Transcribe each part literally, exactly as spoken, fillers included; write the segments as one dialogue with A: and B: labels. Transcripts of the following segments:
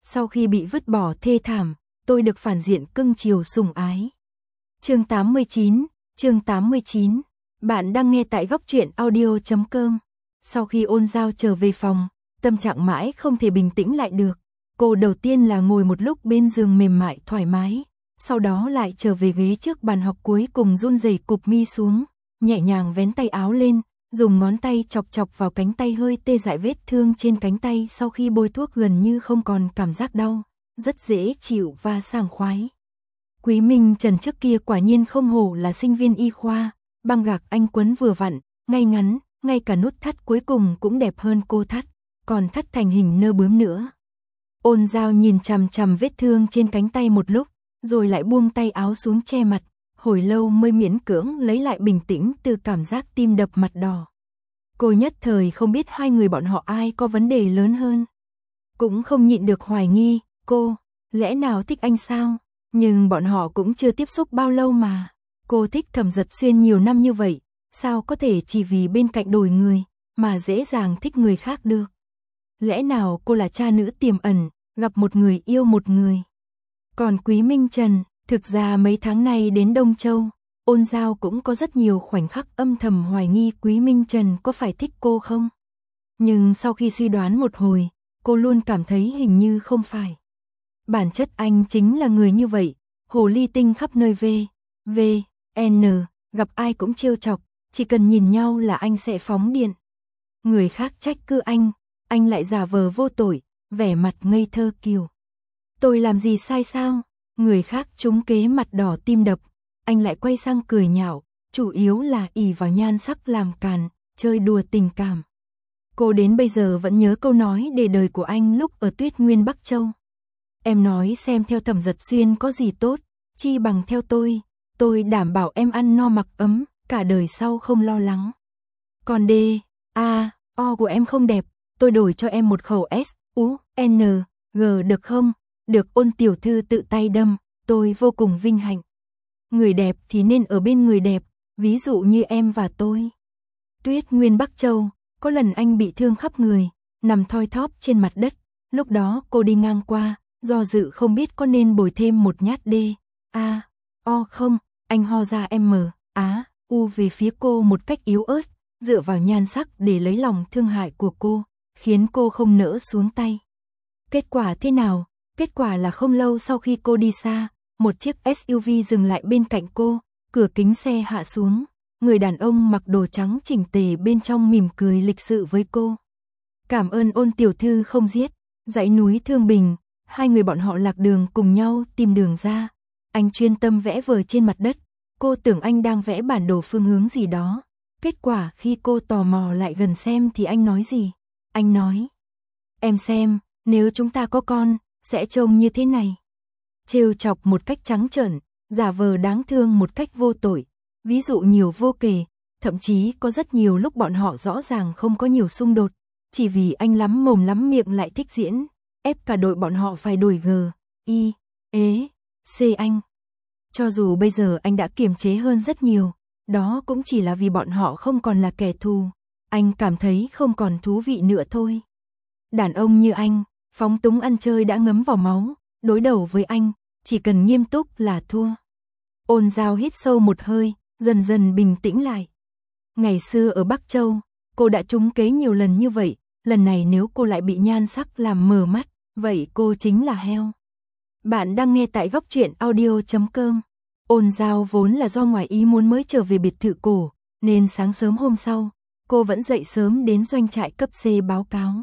A: Sau khi bị vứt bỏ thê thảm, tôi được phản diện cưng chiều sủng ái. Chương tám mươi chín, chương tám mươi chín. Bạn đang nghe tại góc truyện audio chấm com. Sau khi Ôn Giao trở về phòng, tâm trạng mãi không thể bình tĩnh lại được. Cô đầu tiên là ngồi một lúc bên giường mềm mại thoải mái, sau đó lại trở về ghế trước bàn học, cuối cùng run rẩy cụp mi xuống, nhẹ nhàng vén tay áo lên, dùng ngón tay chọc chọc vào cánh tay hơi tê dại, vết thương trên cánh tay sau khi bôi thuốc gần như không còn cảm giác đau, rất dễ chịu và sảng khoái. Quý Minh Trần trước kia quả nhiên không hổ là sinh viên y khoa, băng gạc anh quấn vừa vặn, ngay ngắn, ngay cả nút thắt cuối cùng cũng đẹp hơn cô thắt, còn thắt thành hình nơ bướm nữa. Ôn Giao nhìn chằm chằm vết thương trên cánh tay một lúc, rồi lại buông tay áo xuống che mặt, hồi lâu mới miễn cưỡng lấy lại bình tĩnh từ cảm giác tim đập mặt đỏ. Cô nhất thời không biết hai người bọn họ ai có vấn đề lớn hơn. Cũng không nhịn được hoài nghi, cô, lẽ nào thích anh sao? Nhưng bọn họ cũng chưa tiếp xúc bao lâu mà. Cô thích Thẩm Giật Xuyên nhiều năm như vậy, sao có thể chỉ vì bên cạnh đổi người, mà dễ dàng thích người khác được? Lẽ nào cô là cha nữ tiềm ẩn, gặp một người yêu một người? Còn Quý Minh Trần, thực ra mấy tháng nay đến Đông Châu, Ôn Giao cũng có rất nhiều khoảnh khắc âm thầm hoài nghi Quý Minh Trần có phải thích cô không. Nhưng sau khi suy đoán một hồi, cô luôn cảm thấy hình như không phải. Bản chất anh chính là người như vậy, hồ ly tinh khắp nơi, v, v, n, gặp ai cũng trêu chọc, chỉ cần nhìn nhau là anh sẽ phóng điện. Người khác trách cứ anh, anh lại giả vờ vô tội, vẻ mặt ngây thơ kiều. Tôi làm gì sai sao? Người khác trúng kế mặt đỏ tim đập, anh lại quay sang cười nhạo, chủ yếu là ỷ vào nhan sắc làm càn, chơi đùa tình cảm. Cô đến bây giờ vẫn nhớ câu nói để đời của anh lúc ở Tuyết Nguyên Bắc Châu. Em nói xem theo Thẩm Giật Xuyên có gì tốt, chi bằng theo tôi, tôi đảm bảo em ăn no mặc ấm, cả đời sau không lo lắng. Còn D, A, O của em không đẹp, tôi đổi cho em một khẩu S, U, N, G được không? Được. Ôn tiểu thư tự tay đâm, tôi vô cùng vinh hạnh. Người đẹp thì nên ở bên người đẹp, ví dụ như em và tôi. Tuyết Nguyên Bắc Châu, có lần anh bị thương khắp người, nằm thoi thóp trên mặt đất, lúc đó cô đi ngang qua, do dự không biết có nên bồi thêm một nhát D, A, O không, anh ho ra M, Á, U về phía cô một cách yếu ớt, dựa vào nhan sắc để lấy lòng thương hại của cô, khiến cô không nỡ xuống tay. Kết quả thế nào? Kết quả là không lâu sau khi cô đi xa, một chiếc ét u vê dừng lại bên cạnh cô, cửa kính xe hạ xuống, người đàn ông mặc đồ trắng chỉnh tề bên trong mỉm cười lịch sự với cô. Cảm ơn Ôn tiểu thư không giết, dãy núi Thương Bình, hai người bọn họ lạc đường cùng nhau tìm đường ra. Anh chuyên tâm vẽ vời trên mặt đất, cô tưởng anh đang vẽ bản đồ phương hướng gì đó. Kết quả khi cô tò mò lại gần xem thì anh nói gì? Anh nói, em xem, nếu chúng ta có con, sẽ trông như thế này. Trêu chọc một cách trắng trợn, giả vờ đáng thương một cách vô tội, ví dụ nhiều vô kể, thậm chí có rất nhiều lúc bọn họ rõ ràng không có nhiều xung đột, chỉ vì anh lắm mồm lắm miệng lại thích diễn, ép cả đội bọn họ phải đổi G, I, ế, C anh. Cho dù bây giờ anh đã kiềm chế hơn rất nhiều, đó cũng chỉ là vì bọn họ không còn là kẻ thù, anh cảm thấy không còn thú vị nữa thôi. Đàn ông như anh, phóng túng ăn chơi đã ngấm vào máu, đối đầu với anh, chỉ cần nghiêm túc là thua. Ôn Giao hít sâu một hơi, dần dần bình tĩnh lại. Ngày xưa ở Bắc Châu, cô đã trúng kế nhiều lần như vậy, lần này nếu cô lại bị nhan sắc làm mờ mắt, vậy cô chính là heo. Bạn đang nghe tại góc truyện audio chấm com. Ôn Giao vốn là do ngoài ý muốn mới trở về biệt thự cổ, nên sáng sớm hôm sau, cô vẫn dậy sớm đến doanh trại cấp C báo cáo.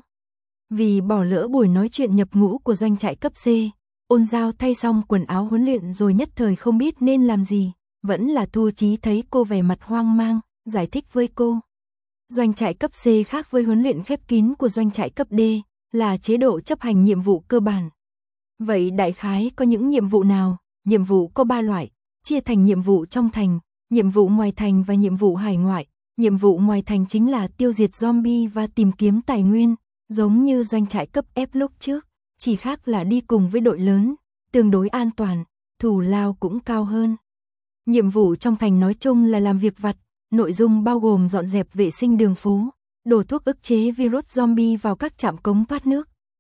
A: Vì bỏ lỡ buổi nói chuyện nhập ngũ của doanh trại cấp C, Ôn Giao thay xong quần áo huấn luyện rồi nhất thời không biết nên làm gì, vẫn là Thu Chí thấy cô vẻ mặt hoang mang, giải thích với cô. Doanh trại cấp C khác với huấn luyện khép kín của doanh trại cấp D, là chế độ chấp hành nhiệm vụ cơ bản. Vậy đại khái có những nhiệm vụ nào? Nhiệm vụ có ba loại, chia thành nhiệm vụ trong thành, nhiệm vụ ngoài thành và nhiệm vụ hải ngoại. Nhiệm vụ ngoài thành chính là tiêu diệt zombie và tìm kiếm tài nguyên, giống như doanh trại cấp F lúc trước, chỉ khác là đi cùng với đội lớn, tương đối an toàn, thù lao cũng cao hơn. Nhiệm vụ trong thành nói chung là làm việc vặt, nội dung bao gồm dọn dẹp vệ sinh đường phố, đổ thuốc ức chế virus zombie vào các trạm cống thoát nước,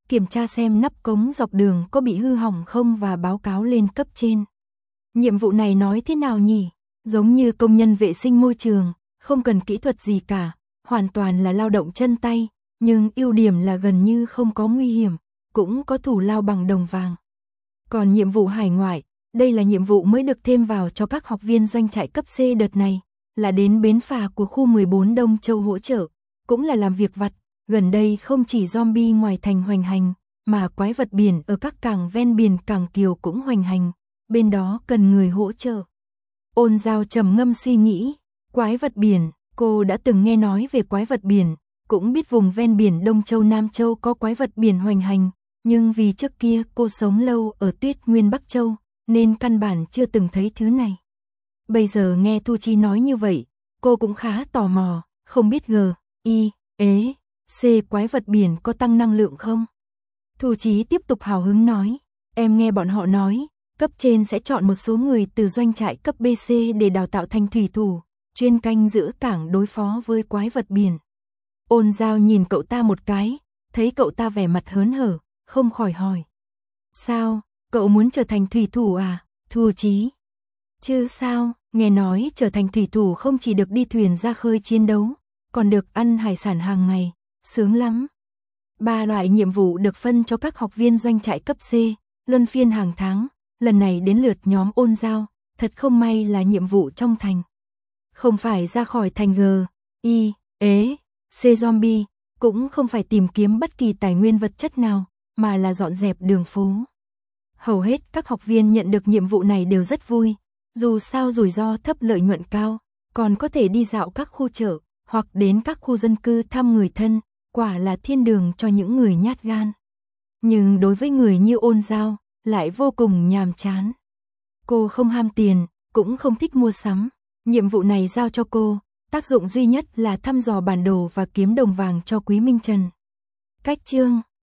A: kiểm tra xem nắp cống dọc đường có bị hư hỏng không và báo cáo lên cấp trên. Nhiệm vụ này nói thế nào nhỉ? Giống như công nhân vệ sinh môi trường, không cần kỹ thuật gì cả, hoàn toàn là lao động chân tay, nhưng ưu điểm là gần như không có nguy hiểm, cũng có thù lao bằng đồng vàng. Còn nhiệm vụ hải ngoại, đây là nhiệm vụ mới được thêm vào cho các học viên doanh trại cấp C đợt này, là đến bến phà của khu mười bốn Đông Châu hỗ trợ, cũng là làm việc vặt. Gần đây không chỉ zombie ngoài thành hoành hành, mà quái vật biển ở các cảng ven biển Cảng Kiều cũng hoành hành, bên đó cần người hỗ trợ. Ôn Giao trầm ngâm suy nghĩ, quái vật biển, cô đã từng nghe nói về quái vật biển, cũng biết vùng ven biển Đông Châu Nam Châu có quái vật biển hoành hành, nhưng vì trước kia cô sống lâu ở Tuyết Nguyên Bắc Châu, nên căn bản chưa từng thấy thứ này. Bây giờ nghe Thu Chi nói như vậy, cô cũng khá tò mò, không biết G, I, ế, C quái vật biển có tăng năng lượng không? Thu Chí tiếp tục hào hứng nói, em nghe bọn họ nói, cấp trên sẽ chọn một số người từ doanh trại cấp B C để đào tạo thành thủy thủ, chuyên canh giữ cảng đối phó với quái vật biển. Ôn Giao nhìn cậu ta một cái, thấy cậu ta vẻ mặt hớn hở, không khỏi hỏi. Sao, cậu muốn trở thành thủy thủ à, Thu Chí? Chứ sao, nghe nói trở thành thủy thủ không chỉ được đi thuyền ra khơi chiến đấu, còn được ăn hải sản hàng ngày, sướng lắm. Ba loại nhiệm vụ được phân cho các học viên doanh trại cấp C, luân phiên hàng tháng, lần này đến lượt nhóm Ôn Giao, thật không may là nhiệm vụ trong thành. Không phải ra khỏi thành G, I, ế, C zombie, cũng không phải tìm kiếm bất kỳ tài nguyên vật chất nào, mà là dọn dẹp đường phố. Hầu hết các học viên nhận được nhiệm vụ này đều rất vui, dù sao rủi ro thấp lợi nhuận cao, còn có thể đi dạo các khu chợ, hoặc đến các khu dân cư thăm người thân, quả là thiên đường cho những người nhát gan. Nhưng đối với người như Ôn Giao, lại vô cùng nhàm chán. Cô không ham tiền, cũng không thích mua sắm, nhiệm vụ này giao cho cô, tác dụng duy nhất là thăm dò bản đồ và kiếm đồng vàng cho Quý Minh Trần. Cách chương